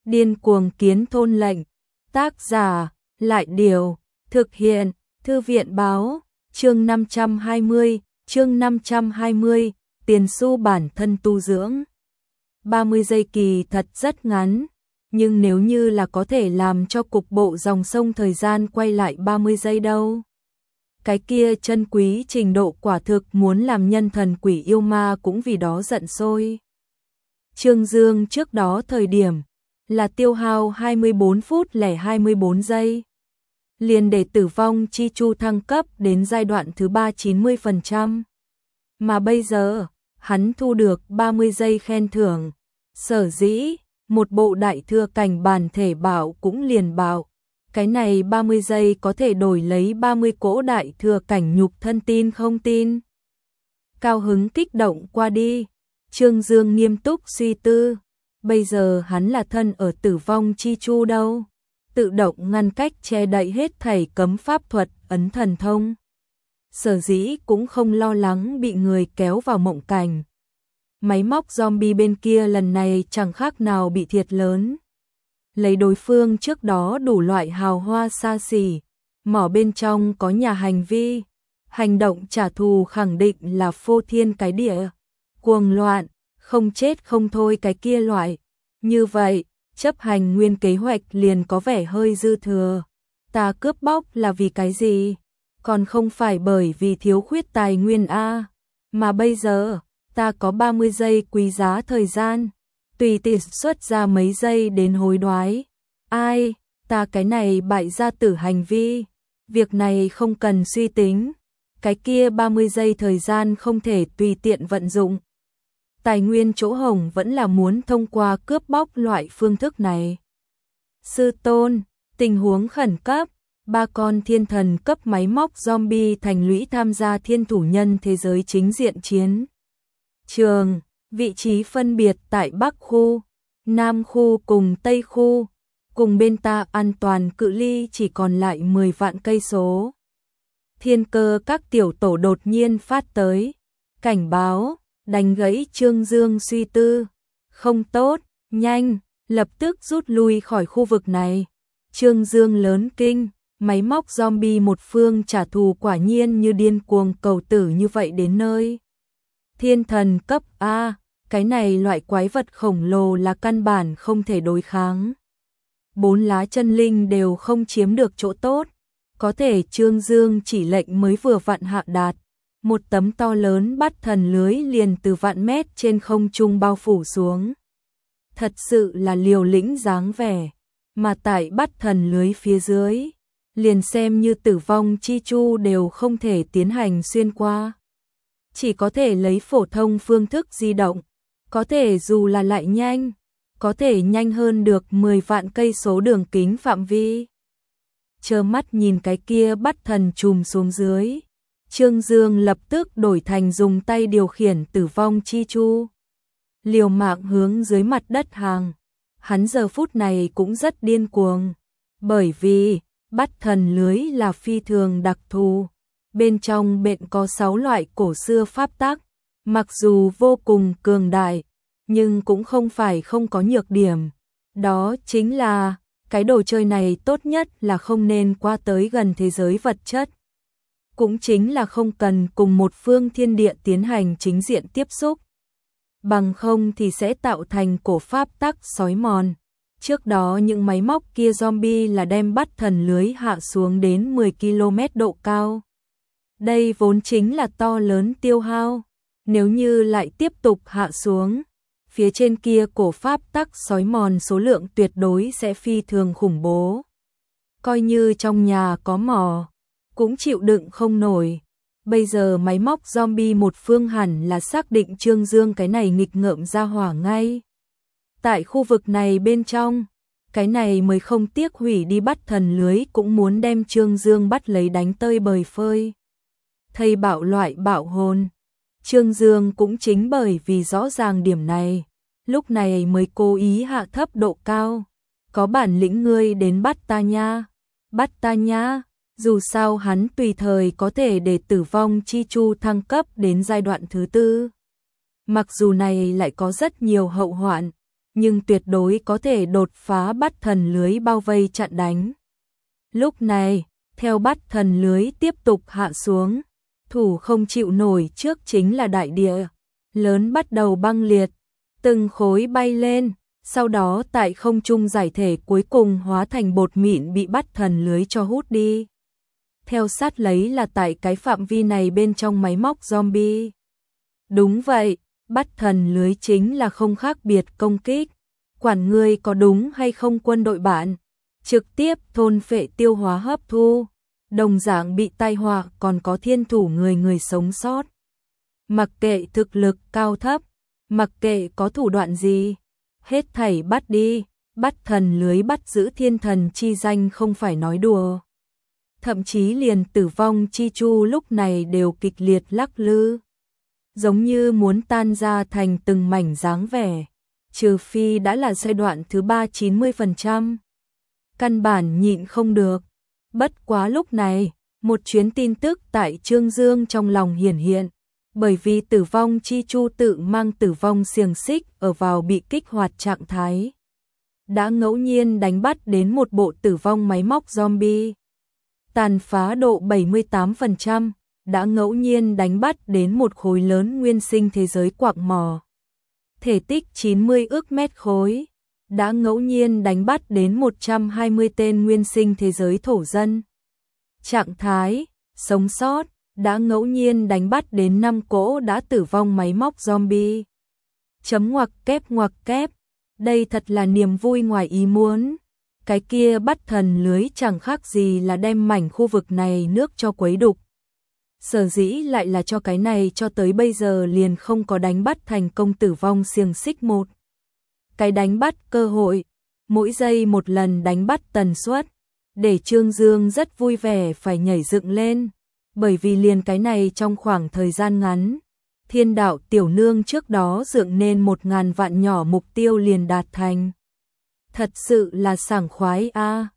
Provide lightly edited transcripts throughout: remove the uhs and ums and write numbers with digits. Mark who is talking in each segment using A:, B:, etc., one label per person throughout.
A: Điên cuồng kiến thôn lệnh. Tác giả, Lại Điều. Thực hiện, Thư viện Báo. Chương 520, tiền xu bản thân tu dưỡng. 30 giây kỳ thật rất ngắn, nhưng nếu như là có thể làm cho cục bộ dòng sông thời gian quay lại 30 giây đâu. Cái kia chân quý trình độ quả thực muốn làm nhân thần quỷ yêu ma cũng vì đó giận sôi. Trương Dương trước đó thời điểm là tiêu hao 24 phút lẻ 24 giây. Liền để tử vong chi chu thăng cấp đến giai đoạn thứ 3 90%. Mà bây giờ, hắn thu được 30 giây khen thưởng. Sở dĩ, một bộ đại thừa cảnh bản thể bảo cũng liền bảo. Cái này 30 giây có thể đổi lấy 30 cỗ đại thừa cảnh nhục thân, tin không tin? Cao hứng kích động qua đi. Trương Dương nghiêm túc suy tư. Bây giờ hắn là thân ở tử vong chi chu đâu. Tự động ngăn cách che đậy hết thảy cấm pháp thuật, ấn thần thông. Sở dĩ cũng không lo lắng bị người kéo vào mộng cảnh. Máy móc zombie bên kia lần này chẳng khác nào bị thiệt lớn. Lấy đối phương trước đó đủ loại hào hoa xa xỉ, mỏ bên trong có nhà hành vi, hành động trả thù khẳng định là phô thiên cái địa, cuồng loạn, không chết không thôi cái kia loại. Như vậy, chấp hành nguyên kế hoạch liền có vẻ hơi dư thừa. Ta cướp bóc là vì cái gì? Còn không phải bởi vì thiếu khuyết tài nguyên a, mà bây giờ, ta có 30 giây quý giá thời gian, tùy tiện xuất ra mấy giây đến hối đoái. Ai, ta cái này bại gia tử hành vi, việc này không cần suy tính, cái kia 30 giây thời gian không thể tùy tiện vận dụng. Tài nguyên chỗ hổng vẫn là muốn thông qua cướp bóc loại phương thức này. Sư tôn, tình huống khẩn cấp, 3 con thiên thần cấp máy móc zombie thành lũy tham gia thiên thủ nhân thế giới chính diện chiến trường, vị trí phân biệt tại Bắc khu, Nam khu cùng Tây khu, cùng bên ta an toàn cự ly chỉ còn lại 10 vạn cây số. Thiên cơ các tiểu tổ đột nhiên phát tới, cảnh báo, đánh gãy Trương Dương suy tư. Không tốt, nhanh, lập tức rút lui khỏi khu vực này. Trương Dương lớn kinh, máy móc zombie một phương trả thù quả nhiên như điên cuồng cầu tử như vậy đến nơi. Thiên thần cấp A, cái này loại quái vật khổng lồ là căn bản không thể đối kháng. 4 lá chân linh đều không chiếm được chỗ tốt, có thể Trương Dương chỉ lệnh mới vừa vặn hạ đạt. Một tấm to lớn bắt thần lưới liền từ vạn mét trên không trung bao phủ xuống. Thật sự là liều lĩnh dáng vẻ, mà tại bắt thần lưới phía dưới, liền xem như tử vong chi chu đều không thể tiến hành xuyên qua. Chỉ có thể lấy phổ thông phương thức di động, có thể dù là lại nhanh, có thể nhanh hơn được 10 vạn cây số đường kính phạm vi. Trơ mắt nhìn cái kia bắt thần chùm xuống dưới, Trương Dương lập tức đổi thành dùng tay điều khiển tử vong chi chu. Liều mạng hướng dưới mặt đất hàng. Hắn giờ phút này cũng rất điên cuồng, bởi vì bắt thần lưới là phi thường đặc thù. Bên trong bện có 6 loại cổ xưa pháp tắc, mặc dù vô cùng cường đại, nhưng cũng không phải không có nhược điểm. Đó chính là, cái đồ chơi này tốt nhất là không nên qua tới gần thế giới vật chất. Cũng chính là không cần cùng một phương thiên địa tiến hành chính diện tiếp xúc. Bằng không thì sẽ tạo thành cổ pháp tắc xói mòn. Trước đó những máy móc kia zombie là đem bắt thần lưới hạ xuống đến 10 km độ cao. Đây vốn chính là to lớn tiêu hao. Nếu như lại tiếp tục hạ xuống, phía trên kia cổ pháp tắc xói mòn số lượng tuyệt đối sẽ phi thường khủng bố. Coi như trong nhà có mỏ, cũng chịu đựng không nổi. Bây giờ máy móc zombie một phương hẳn là xác định Trương Dương cái này nghịch ngợm ra hỏa ngay. Tại khu vực này bên trong, cái này mới không tiếc hủy đi bắt thần lưới cũng muốn đem Trương Dương bắt lấy đánh tơi bời phơi. Thầy bạo loại bạo hồn. Trương Dương cũng chính bởi vì rõ ràng điểm này, lúc này mới cố ý hạ thấp độ cao. Có bản lĩnh ngươi đến bắt ta nha. Bắt ta nha. Dù sao hắn tùy thời có thể để tử vong chi chu thăng cấp đến giai đoạn thứ 4. Mặc dù này lại có rất nhiều hậu hoạn, nhưng tuyệt đối có thể đột phá bắt thần lưới bao vây chặn đánh. Lúc này, theo bắt thần lưới tiếp tục hạ xuống, thủ không chịu nổi trước chính là đại địa lớn bắt đầu băng liệt, từng khối bay lên, sau đó tại không trung giải thể cuối cùng hóa thành bột mịn bị bắt thần lưới cho hút đi. Theo sát lấy là tại cái phạm vi này bên trong máy móc zombie. Đúng vậy, bắt thần lưới chính là không khác biệt công kích. Quản ngươi có đúng hay không quân đội bạn, trực tiếp thôn phệ tiêu hóa hấp thu, đồng dạng bị tai họa còn có thiên thủ người sống sót. Mặc kệ thực lực cao thấp, mặc kệ có thủ đoạn gì, hết thảy bắt đi, bắt thần lưới bắt giữ thiên thần chi danh không phải nói đùa. Thậm chí liền tử vong chi chu lúc này đều kịch liệt lắc lư, giống như muốn tan ra thành từng mảnh dáng vẻ, trừ phi đã là giai đoạn thứ 3 90%. Căn bản nhịn không được. Bất quá lúc này, một chuyến tin tức tại Trương Dương trong lòng hiển hiện, bởi vì tử vong chi chu tự mang tử vong xiềng xích ở vào bị kích hoạt trạng thái. Đã ngẫu nhiên đánh bắt đến một bộ tử vong máy móc zombie. Tàn phá độ 78%, đã ngẫu nhiên đánh bắt đến một khối lớn nguyên sinh thế giới quạng mỏ. Thể tích 90 ức mét khối, đã ngẫu nhiên đánh bắt đến 120 tên nguyên sinh thế giới thổ dân. Trạng thái, sống sót, đã ngẫu nhiên đánh bắt đến 5 cỗ đã tử vong máy móc zombie. Chấm ngoặc kép, đây thật là niềm vui ngoài ý muốn. Cái kia bắt thần lưới chẳng khác gì là đem mảnh khu vực này nước cho quấy đục. Sở dĩ lại là cho cái này cho tới bây giờ liền không có đánh bắt thành công tử vong xiềng xích một. Cái đánh bắt cơ hội, mỗi giây một lần đánh bắt tần suất, để Trương Dương rất vui vẻ phải nhảy dựng lên, bởi vì liền cái này trong khoảng thời gian ngắn, Thiên đạo tiểu nương trước đó dựng nên 1000 vạn nhỏ mục tiêu liền đạt thành. Thật sự là sảng khoái a.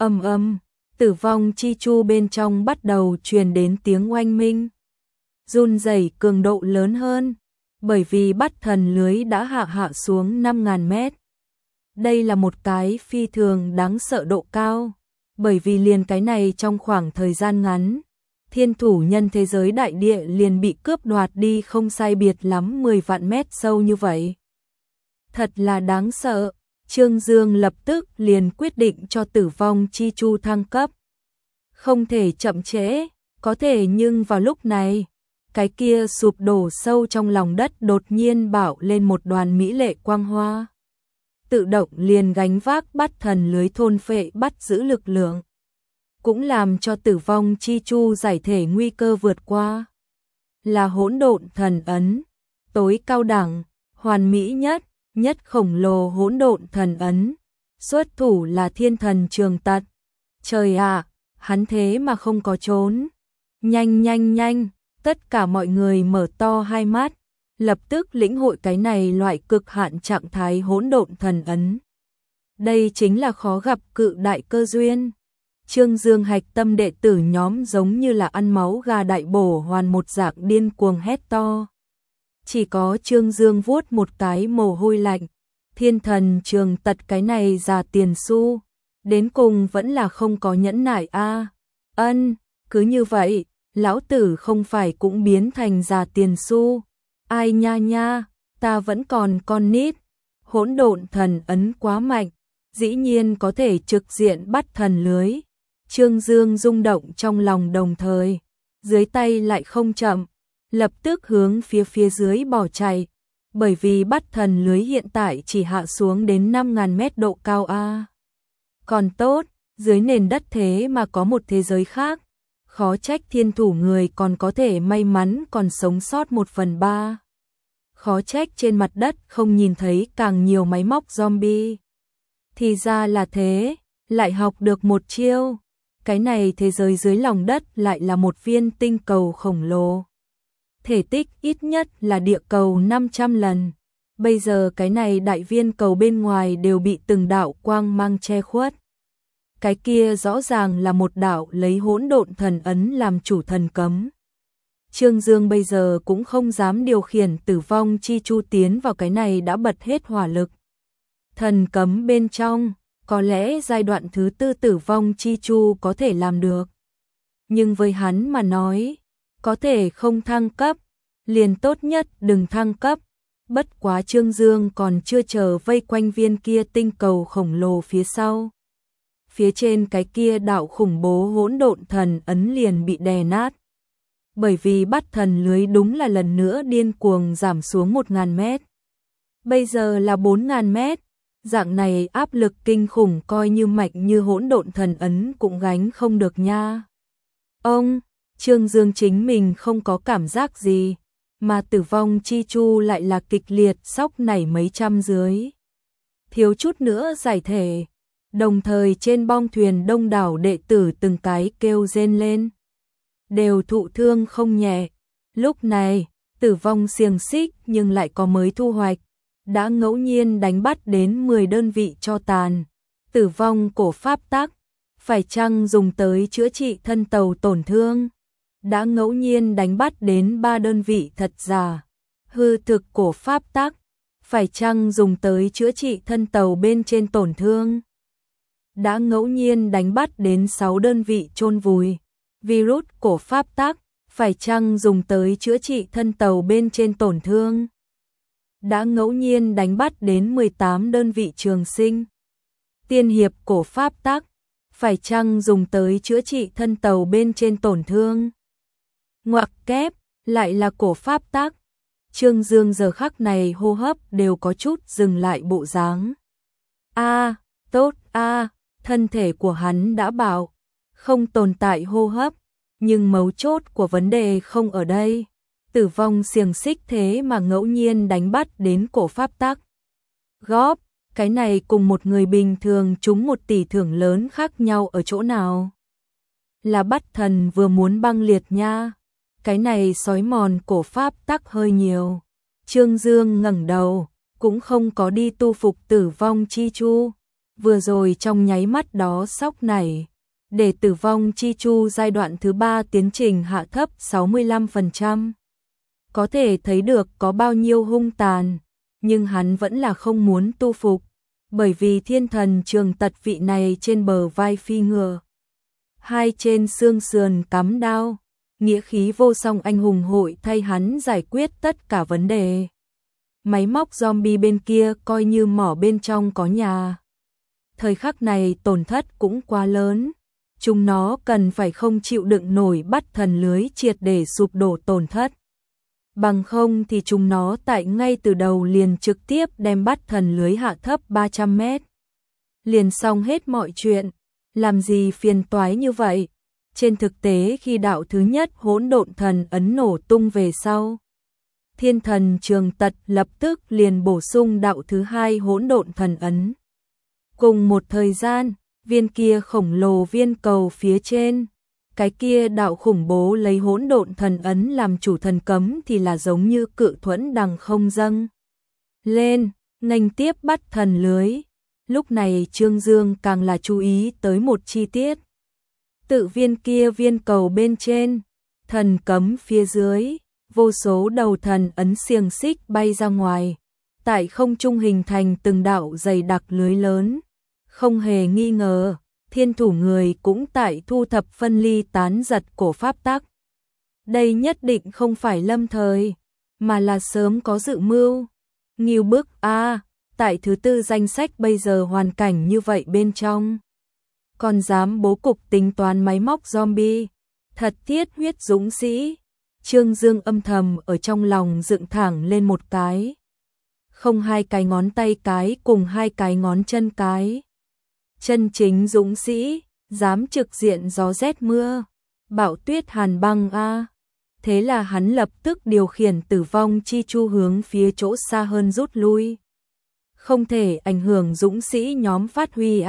A: Tử vong chi chu bên trong bắt đầu truyền đến tiếng oanh minh. Run rẩy cường độ lớn hơn, bởi vì bắt thần lưới đã hạ xuống 5000 mét. Đây là một cái phi thường đáng sợ độ cao, bởi vì liền cái này trong khoảng thời gian ngắn, thiên thủ nhân thế giới đại địa liền bị cướp đoạt đi không sai biệt lắm 10 vạn mét sâu như vậy. Thật là đáng sợ. Trương Dương lập tức liền quyết định cho tử vong chi chu thăng cấp. Không thể chậm trễ, có thể nhưng vào lúc này, cái kia sụp đổ sâu trong lòng đất đột nhiên bạo lên một đoàn mỹ lệ quang hoa. Tự động liền gánh vác bắt thần lưới thôn phệ bắt giữ lực lượng. Cũng làm cho tử vong chi chu giải thể nguy cơ vượt qua. Là hỗn độn thần ấn, tối cao đẳng, hoàn mỹ nhất khổng lồ hỗn độn thần ấn, xuất thủ là thiên thần Trường Tật. Trời ạ, hắn thế mà không có trốn. Nhanh, tất cả mọi người mở to hai mắt, lập tức lĩnh hội cái này loại cực hạn trạng thái hỗn độn thần ấn. Đây chính là khó gặp cự đại cơ duyên. Trương Dương hạch tâm đệ tử nhóm giống như là ăn máu gà đại bổ hoàn một dạng điên cuồng hét to. Chỉ có Trương Dương vuốt một cái mồ hôi lạnh, thiên thần Trường Tật cái này già tiền xu, đến cùng vẫn là không có nhẫn nại a. Cứ như vậy, lão tử không phải cũng biến thành già tiền xu. Ai nha, ta vẫn còn con nít. Hỗn độn thần ấn quá mạnh, dĩ nhiên có thể trực diện bắt thần lưới. Trương Dương rung động trong lòng đồng thời, dưới tay lại không chậm, lập tức hướng phía dưới bỏ chạy, bởi vì bắt thần lưới hiện tại chỉ hạ xuống đến 5000 mét độ cao a. Còn tốt, dưới nền đất thế mà có một thế giới khác, khó trách thiên thủ người còn có thể may mắn còn sống sót 1/3. Khó trách trên mặt đất không nhìn thấy càng nhiều máy móc zombie. Thì ra là thế, lại học được một chiêu. Cái này thế giới dưới lòng đất lại là một viên tinh cầu khổng lồ. Thể tích ít nhất là địa cầu 500 lần. Bây giờ cái này đại viên cầu bên ngoài đều bị từng đạo quang mang che khuất. Cái kia rõ ràng là một đạo lấy hỗn độn thần ấn làm chủ thần cấm. Trương Dương bây giờ cũng không dám điều khiển tử vong chi chu tiến vào cái này đã bật hết hỏa lực. thần cấm bên trong, có lẽ giai đoạn thứ tư tử vong chi chu có thể làm được. Nhưng với hắn mà nói, có thể không thăng cấp, liền tốt nhất đừng thăng cấp. Bất quá Trương Dương còn chưa chờ vây quanh viên kia tinh cầu khổng lồ phía sau. Phía trên cái kia đạo khủng bố hỗn độn thần ấn liền bị đè nát. Bởi vì bắt thần lưới đúng là lần nữa điên cuồng giảm xuống 1.000 mét. Bây giờ là 4.000 mét. Dạng này áp lực kinh khủng coi như mạnh như hỗn độn thần ấn cũng gánh không được nha. Ông, Trương Dương chính mình không có cảm giác gì, mà tử vong chi chu lại là kịch liệt sóc nảy mấy trăm dưới. Thiếu chút nữa giải thể, đồng thời trên bong thuyền đông đảo đệ tử từng cái kêu rên lên. Đều thụ thương không nhẹ. Lúc này, tử vong xiềng xích nhưng lại có mới thu hoạch. Đã ngẫu nhiên đánh bắt đến 10 đơn vị cho tàn. Tử vong cổ pháp tắc, phải chăng dùng tới chữa trị thân tàu tổn thương? Đã ngẫu nhiên đánh bắt đến 3 đơn vị thật giả. Hư thực cổ pháp tắc, phải chăng dùng tới chữa trị thân tàu bên trên tổn thương? Đã ngẫu nhiên đánh bắt đến 6 đơn vị chôn vùi. Virus cổ pháp tắc, phải chăng dùng tới chữa trị thân tàu bên trên tổn thương? Đã ngẫu nhiên đánh bắt đến 18 đơn vị trường sinh. Tiên hiệp cổ pháp tắc, phải chăng dùng tới chữa trị thân tàu bên trên tổn thương? Ngoặc kép, lại là cổ pháp tắc. Trương Dương giờ khắc này hô hấp đều có chút dừng lại bộ dáng. Tốt thân thể của hắn đã bảo, không tồn tại hô hấp, nhưng mấu chốt của vấn đề không ở đây. Tử vong xiềng xích thế mà ngẫu nhiên đánh bắt đến cổ pháp tắc. Góp, cái này cùng một người bình thường trúng 1 tỷ thưởng lớn khác nhau ở chỗ nào? Là bắt thần vừa muốn băng liệt nha. Cái này xói mòn cổ pháp tắc hơi nhiều. Trương Dương ngẩng đầu, cũng không có đi tu phục tử vong chi chu. Vừa rồi trong nháy mắt đó sóc nảy, để tử vong chi chu giai đoạn thứ 3 tiến trình hạ thấp 65%. Có thể thấy được có bao nhiêu hung tàn, nhưng hắn vẫn là không muốn tu phục, bởi vì thiên thần trường tật vị này trên bờ vai phi ngựa, hai trên xương sườn cắm đao, nghĩa khí vô song anh hùng hội thay hắn giải quyết tất cả vấn đề. Máy móc zombie bên kia coi như mỏ bên trong có nhà. Thời khắc này tổn thất cũng quá lớn, chúng nó cần phải không chịu đựng nổi bắt thần lưới triệt để sụp đổ tổn thất. Bằng không thì chúng nó tại ngay từ đầu liền trực tiếp đem bắt thần lưới hạ thấp 300 mét. Liền xong hết mọi chuyện, làm gì phiền toái như vậy. Trên thực tế khi đạo thứ nhất hỗn độn thần ấn nổ tung về sau, thiên thần trường tật lập tức liền bổ sung đạo thứ hai hỗn độn thần ấn. Cùng một thời gian, viên kia khổng lồ viên cầu phía trên, cái kia đạo khủng bố lấy hỗn độn thần ấn làm chủ thần cấm thì là giống như cự thuẫn đằng không dâng lên, nghênh tiếp bắt thần lưới. Lúc này Trương Dương càng là chú ý tới một chi tiết. Tự viên kia viên cầu bên trên, thần cấm phía dưới, vô số đầu thần ấn xiềng xích bay ra ngoài, tại không trung hình thành từng đạo dày đặc lưới lớn. Không hề nghi ngờ, thiên thủ người cũng tại thu thập phân ly tán giật cổ pháp tắc. Đây nhất định không phải lâm thời, mà là sớm có dự mưu. Ngưu bức tại thứ tư danh sách bây giờ hoàn cảnh như vậy bên trong. Còn dám bố cục tính toán máy móc zombie, thật thiết huyết dũng sĩ. Trương Dương âm thầm ở trong lòng dựng thẳng lên một cái. Không 2 cái ngón tay cái cùng 2 cái ngón chân cái. Chân chính dũng sĩ, dám trực diện gió rét mưa, bão tuyết hàn băng Thế là hắn lập tức điều khiển tử vong chi chu hướng phía chỗ xa hơn rút lui. Không thể ảnh hưởng dũng sĩ nhóm phát huy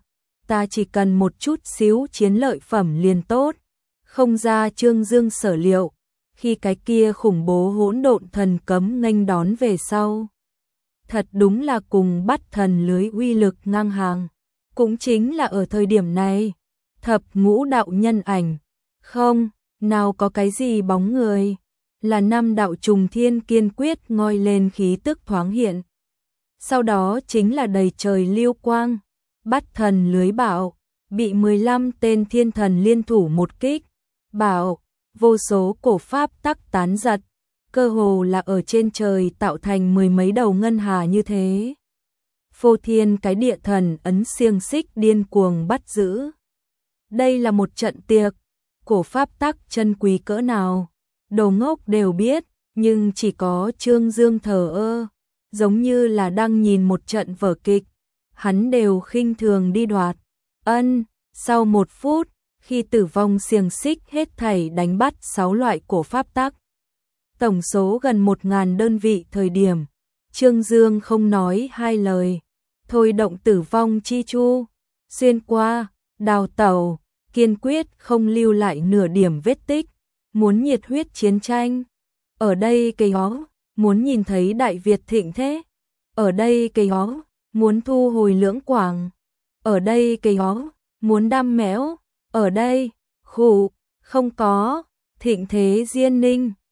A: ta chỉ cần một chút xíu chiến lợi phẩm liền tốt. Không ra Trương Dương sở liệu, khi cái kia khủng bố hỗn độn thần cấm nghênh đón về sau. Thật đúng là cùng bắt thần lưới uy lực ngang hàng. Cũng chính là ở thời điểm này, thập ngũ đạo nhân ảnh, không, nào có cái gì bóng người, là 5 đạo trùng thiên kiên quyết ngoi lên khí tức thoáng hiện. Sau đó chính là đầy trời lưu quang, bắt thần lưới bảo, bị 15 tên thiên thần liên thủ một kích, bảo, vô số cổ pháp tắc tán giật, cơ hồ là ở trên trời tạo thành mười mấy đầu ngân hà như thế. Phô thiên cái địa thần ấn xiềng xích điên cuồng bắt giữ. Đây là một trận tiệc, cổ pháp tắc chân quý cỡ nào, đồ ngốc đều biết, nhưng chỉ có Trương Dương thờ ơ, giống như là đang nhìn một trận vở kịch, hắn đều khinh thường đi đoạt. Sau 1 phút, khi tử vong xiềng xích hết thảy đánh bắt 6 loại cổ pháp tắc, tổng số gần 1000 đơn vị thời điểm, Trương Dương không nói hai lời, thôi động tử vong chi chu, xuyên qua, đào tẩu, kiên quyết không lưu lại nửa điểm vết tích, muốn nhiệt huyết chiến tranh. Ở đây cây ó, muốn nhìn thấy Đại Việt thịnh thế. Ở đây cây ó, muốn thu hồi Lưỡng Quảng. Ở đây cây ó, muốn đam mẽo. Ở đây, khụ, không có, thịnh thế Diên Ninh.